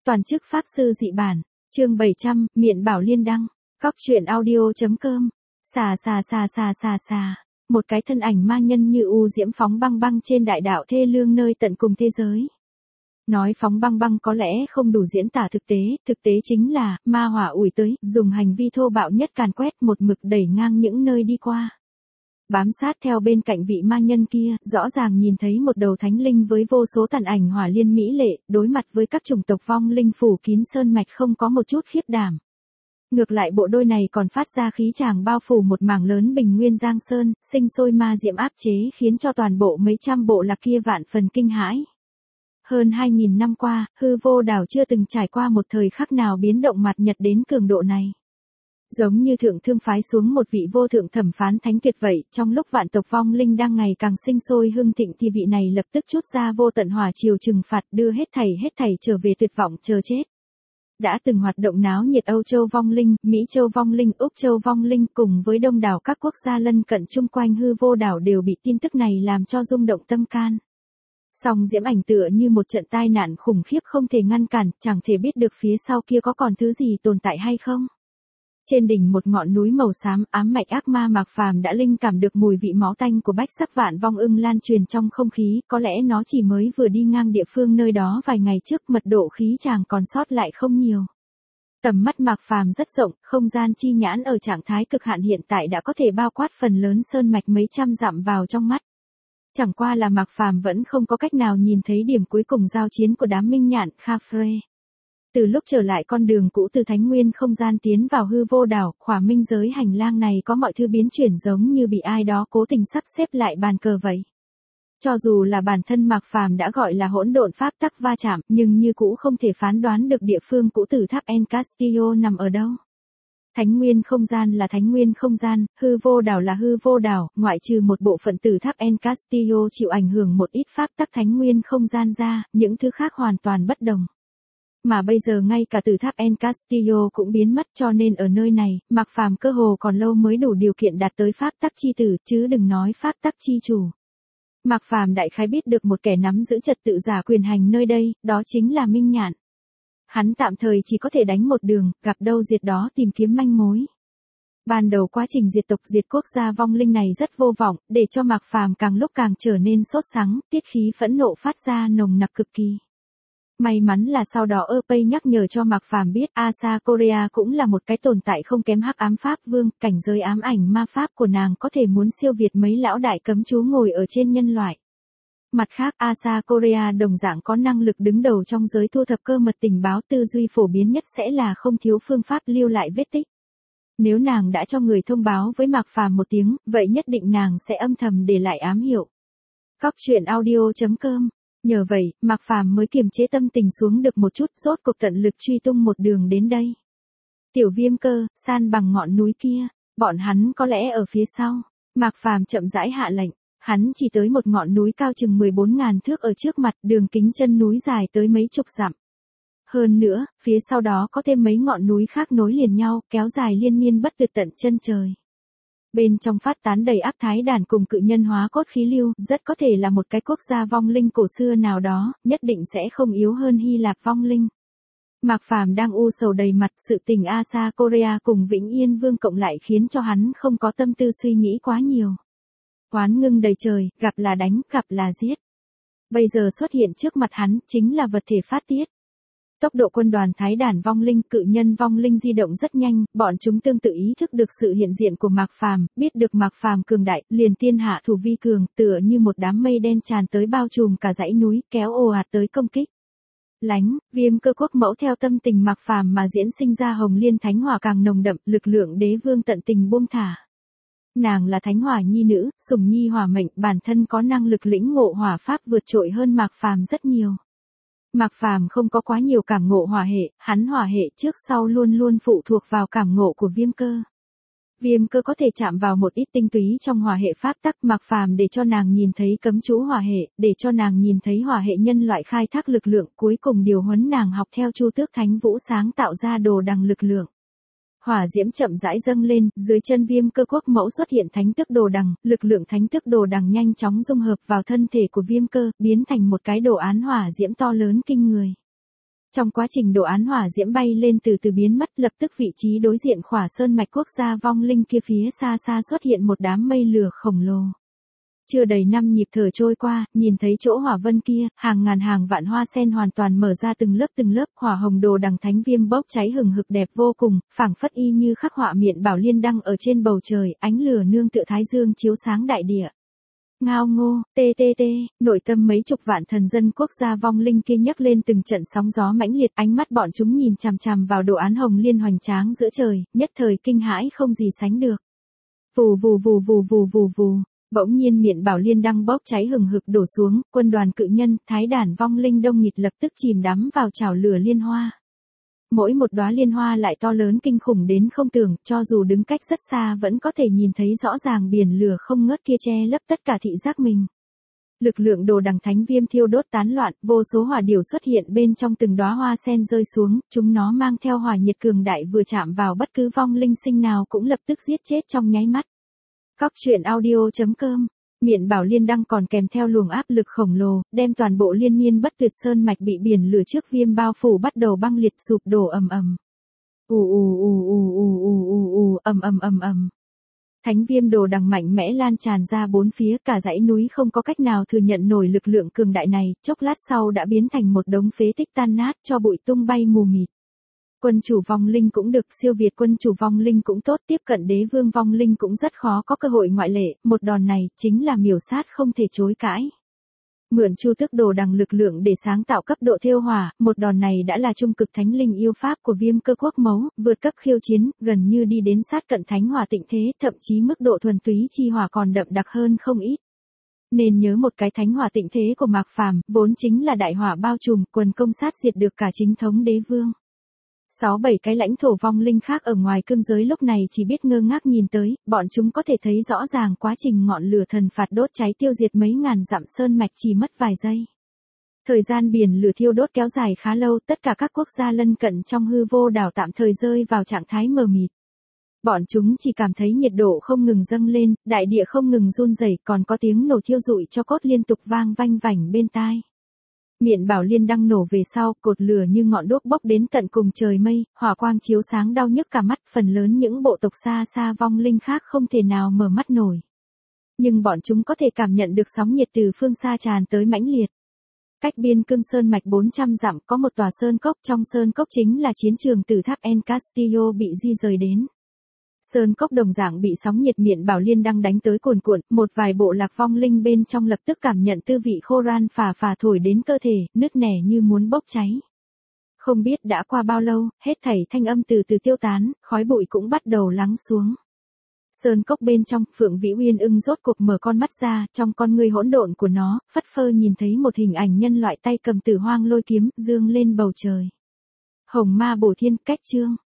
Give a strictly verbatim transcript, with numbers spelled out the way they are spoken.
Toàn chức Pháp Sư dị bản, chương bảy trăm, Miện Bảo Liên đăng, Cóc truyện audio.com, xà xà xà xà xà xà, một cái thân ảnh ma nhân như u diễm phóng băng băng trên đại đạo thê lương nơi tận cùng thế giới. Nói phóng băng băng có lẽ không đủ diễn tả thực tế, thực tế chính là, ma hỏa ủi tới, dùng hành vi thô bạo nhất càn quét một mực đẩy ngang những nơi đi qua. Bám sát theo bên cạnh vị ma nhân kia, rõ ràng nhìn thấy một đầu thánh linh với vô số tàn ảnh hỏa liên mỹ lệ, đối mặt với các chủng tộc vong linh phủ kín sơn mạch không có một chút khiếp đảm. Ngược lại bộ đôi này còn phát ra khí tràng bao phủ một mảng lớn bình nguyên giang sơn, sinh sôi ma diệm áp chế khiến cho toàn bộ mấy trăm bộ lạc kia vạn phần kinh hãi. Hơn hai nghìn năm qua, hư vô đảo chưa từng trải qua một thời khắc nào biến động mặt nhật đến cường độ này. Giống như thượng thương phái xuống một vị vô thượng thẩm phán thánh tuyệt vậy, trong lúc vạn tộc vong linh đang ngày càng sinh sôi hưng thịnh thì vị này lập tức trút ra vô tận hỏa triều trừng phạt đưa hết thảy hết thảy trở về tuyệt vọng chờ chết. Đã từng hoạt động náo nhiệt Âu Châu vong linh, Mỹ Châu vong linh, Úc Châu vong linh cùng với đông đảo các quốc gia lân cận chung quanh hư vô đảo đều bị tin tức này làm cho rung động tâm can. Song diễm ảnh tựa như một trận tai nạn khủng khiếp không thể ngăn cản, chẳng thể biết được phía sau kia có còn thứ gì tồn tại hay không. Trên đỉnh một ngọn núi màu xám ám mạch ác ma Mạc Phàm đã linh cảm được mùi vị máu tanh của bách sắc vạn vong ưng lan truyền trong không khí, có lẽ nó chỉ mới vừa đi ngang địa phương nơi đó vài ngày trước, mật độ khí chàng còn sót lại không nhiều. Tầm mắt Mạc Phàm rất rộng, không gian chi nhãn ở trạng thái cực hạn hiện tại đã có thể bao quát phần lớn sơn mạch mấy trăm dặm vào trong mắt. Chẳng qua là Mạc Phàm vẫn không có cách nào nhìn thấy điểm cuối cùng giao chiến của đám minh nhạn Khafre. Từ lúc trở lại con đường cũ từ thánh nguyên không gian tiến vào hư vô đảo, khỏa minh giới hành lang này có mọi thứ biến chuyển giống như bị ai đó cố tình sắp xếp lại bàn cờ vậy. Cho dù là bản thân Mạc Phàm đã gọi là hỗn độn pháp tắc va chạm, nhưng như cũ không thể phán đoán được địa phương cũ từ tháp El Castillo nằm ở đâu. Thánh nguyên không gian là thánh nguyên không gian, hư vô đảo là hư vô đảo, ngoại trừ một bộ phận từ tháp El Castillo chịu ảnh hưởng một ít pháp tắc thánh nguyên không gian ra, những thứ khác hoàn toàn bất đồng. Mà bây giờ ngay cả từ tháp El Castillo cũng biến mất, cho nên ở nơi này, Mạc Phàm cơ hồ còn lâu mới đủ điều kiện đạt tới pháp tắc chi tử, chứ đừng nói pháp tắc chi chủ. Mạc Phàm đại khái biết được một kẻ nắm giữ trật tự giả quyền hành nơi đây, đó chính là Minh Nhạn. Hắn tạm thời chỉ có thể đánh một đường, gặp đâu diệt đó tìm kiếm manh mối. Ban đầu quá trình diệt tộc diệt quốc gia vong linh này rất vô vọng, để cho Mạc Phàm càng lúc càng trở nên sốt sắng, tiết khí phẫn nộ phát ra nồng nặc cực kỳ. May mắn là sau đó Erpay nhắc nhở cho Mạc Phàm biết Asa Korea cũng là một cái tồn tại không kém hắc ám pháp vương, cảnh giới ám ảnh ma pháp của nàng có thể muốn siêu việt mấy lão đại cấm chú ngồi ở trên nhân loại. Mặt khác Asa Korea đồng dạng có năng lực đứng đầu trong giới thu thập cơ mật tình báo, tư duy phổ biến nhất sẽ là không thiếu phương pháp lưu lại vết tích. Nếu nàng đã cho người thông báo với Mạc Phàm một tiếng, vậy nhất định nàng sẽ âm thầm để lại ám hiệu. Cóc truyện audio.com. Nhờ vậy, Mạc Phàm mới kiềm chế tâm tình xuống được một chút, rốt cuộc tận lực truy tung một đường đến đây. Tiểu Viêm Cơ, san bằng ngọn núi kia, bọn hắn có lẽ ở phía sau. Mạc Phàm chậm rãi hạ lệnh, hắn chỉ tới một ngọn núi cao chừng mười bốn nghìn thước ở trước mặt, đường kính chân núi dài tới mấy chục dặm. Hơn nữa, phía sau đó có thêm mấy ngọn núi khác nối liền nhau, kéo dài liên miên bất tuyệt tận chân trời. Bên trong phát tán đầy áp thái đàn cùng cự nhân hóa cốt khí lưu, rất có thể là một cái quốc gia vong linh cổ xưa nào đó, nhất định sẽ không yếu hơn Hy Lạp vong linh. Mạc Phàm đang u sầu đầy mặt, sự tình Asa Korea cùng Vĩnh Yên Vương cộng lại khiến cho hắn không có tâm tư suy nghĩ quá nhiều. Oán ngưng đầy trời, gặp là đánh, gặp là giết. Bây giờ xuất hiện trước mặt hắn, chính là vật thể phát tiết. Tốc độ quân đoàn thái đàn vong linh, cự nhân vong linh di động rất nhanh, bọn chúng tương tự ý thức được sự hiện diện của Mạc Phàm, biết được Mạc Phàm cường đại, liền tiên hạ thủ vi cường, tựa như một đám mây đen tràn tới bao trùm cả dãy núi, kéo ồ ạt tới công kích. Lánh, Viêm Cơ quốc mẫu theo tâm tình Mạc Phàm mà diễn sinh ra hồng liên thánh hỏa càng nồng đậm, lực lượng đế vương tận tình buông thả. Nàng là thánh hỏa nhi nữ, sủng nhi hỏa mệnh, bản thân có năng lực lĩnh ngộ hỏa pháp vượt trội hơn Mạc Phàm rất nhiều. Mạc Phàm không có quá nhiều cảm ngộ hỏa hệ, hắn hỏa hệ trước sau luôn luôn phụ thuộc vào cảm ngộ của Viêm Cơ. Viêm Cơ có thể chạm vào một ít tinh túy trong hỏa hệ pháp tắc, Mạc Phàm để cho nàng nhìn thấy cấm chú hỏa hệ, để cho nàng nhìn thấy hỏa hệ nhân loại khai thác lực lượng, cuối cùng điều huấn nàng học theo Chu Tước Thánh Vũ sáng tạo ra đồ đằng lực lượng. Hỏa diễm chậm rãi dâng lên, dưới chân Viêm Cơ quốc mẫu xuất hiện thánh tức đồ đằng, lực lượng thánh tức đồ đằng nhanh chóng dung hợp vào thân thể của Viêm Cơ, biến thành một cái đồ án hỏa diễm to lớn kinh người. Trong quá trình đồ án hỏa diễm bay lên từ từ biến mất, lập tức vị trí đối diện khỏa sơn mạch quốc gia vong linh kia phía xa xa xuất hiện một đám mây lửa khổng lồ. Chưa đầy năm nhịp thở trôi qua, nhìn thấy chỗ hỏa vân kia, hàng ngàn hàng vạn hoa sen hoàn toàn mở ra từng lớp từng lớp, hỏa hồng đồ đằng thánh viêm bốc cháy hừng hực đẹp vô cùng, phảng phất y như khắc họa miện bảo liên đăng ở trên bầu trời, ánh lửa nương tựa thái dương chiếu sáng đại địa. Ngao ngô, tê tê tê, nội tâm mấy chục vạn thần dân quốc gia vong linh kia nhấc lên từng trận sóng gió mãnh liệt, ánh mắt bọn chúng nhìn chằm chằm vào đồ án hồng liên hoành tráng giữa trời, nhất thời kinh hãi không gì sánh được. Vù vù vù vù vù vù vù, bỗng nhiên miện bảo liên đăng bốc cháy hừng hực đổ xuống, quân đoàn cự nhân, thái đàn vong linh đông nghịt lập tức chìm đắm vào chảo lửa liên hoa. Mỗi một đóa liên hoa lại to lớn kinh khủng đến không tưởng, cho dù đứng cách rất xa vẫn có thể nhìn thấy rõ ràng biển lửa không ngớt kia che lấp tất cả thị giác mình. Lực lượng đồ đằng thánh viêm thiêu đốt tán loạn, vô số hỏa điểu xuất hiện bên trong từng đóa hoa sen rơi xuống, chúng nó mang theo hỏa nhiệt cường đại vừa chạm vào bất cứ vong linh sinh nào cũng lập tức giết chết trong nháy mắt. Cóc truyện audio chấm com. Miện bảo liên đăng còn kèm theo luồng áp lực khổng lồ, đem toàn bộ liên miên bất tuyệt sơn mạch bị biển lửa trước viêm bao phủ bắt đầu băng liệt sụp đổ ầm ầm. Ù ù ù ù ù ù ù ù ầm ầm ầm ầm. Thánh viêm đồ đằng mạnh mẽ lan tràn ra bốn phía, cả dãy núi không có cách nào thừa nhận nổi lực lượng cường đại này, chốc lát sau đã biến thành một đống phế tích tan nát, cho bụi tung bay mù mịt. Quân chủ vong linh cũng được, siêu việt quân chủ vong linh cũng tốt, tiếp cận đế vương vong linh cũng rất khó có cơ hội ngoại lệ, một đòn này chính là miểu sát không thể chối cãi. Mượn chu tước đồ đằng lực lượng để sáng tạo cấp độ thiêu hỏa, một đòn này đã là trung cực thánh linh yêu pháp của viêm cơ quốc mấu, vượt cấp khiêu chiến, gần như đi đến sát cận thánh hỏa tịnh thế, thậm chí mức độ thuần túy chi hỏa còn đậm đặc hơn không ít. Nên nhớ một cái thánh hỏa tịnh thế của Mạc Phàm, vốn chính là đại hỏa bao trùm, quần công sát diệt được cả chính thống đế vương. Sáu bảy cái lãnh thổ vong linh khác ở ngoài cương giới lúc này chỉ biết ngơ ngác nhìn tới, bọn chúng có thể thấy rõ ràng quá trình ngọn lửa thần phạt đốt cháy tiêu diệt mấy ngàn dặm sơn mạch chỉ mất vài giây. Thời gian biển lửa thiêu đốt kéo dài khá lâu, tất cả các quốc gia lân cận trong hư vô đảo tạm thời rơi vào trạng thái mờ mịt. Bọn chúng chỉ cảm thấy nhiệt độ không ngừng dâng lên, đại địa không ngừng run rẩy, còn có tiếng nổ thiêu rụi cho cốt liên tục vang vanh vảnh bên tai. Miện bảo liên đăng nổ về sau, cột lửa như ngọn đuốc bốc đến tận cùng trời mây, hỏa quang chiếu sáng đau nhức cả mắt, phần lớn những bộ tộc xa xa vong linh khác không thể nào mở mắt nổi. Nhưng bọn chúng có thể cảm nhận được sóng nhiệt từ phương xa tràn tới mãnh liệt. Cách biên cương sơn mạch bốn trăm dặm có một tòa sơn cốc, trong sơn cốc chính là chiến trường tử tháp El Castillo bị di rời đến. Sơn cốc đồng dạng bị sóng nhiệt miện bảo liên đăng đánh tới cuồn cuộn, một vài bộ lạc vong linh bên trong lập tức cảm nhận tư vị khô ran phà phà thổi đến cơ thể, nứt nẻ như muốn bốc cháy. Không biết đã qua bao lâu, hết thảy thanh âm từ từ tiêu tán, khói bụi cũng bắt đầu lắng xuống. Sơn cốc bên trong, Phượng Vĩ Uyên ưng rốt cuộc mở con mắt ra, trong con ngươi hỗn độn của nó, phất phơ nhìn thấy một hình ảnh nhân loại tay cầm tử hoang lôi kiếm, dương lên bầu trời. Hồng ma bổ thiên, cách chương.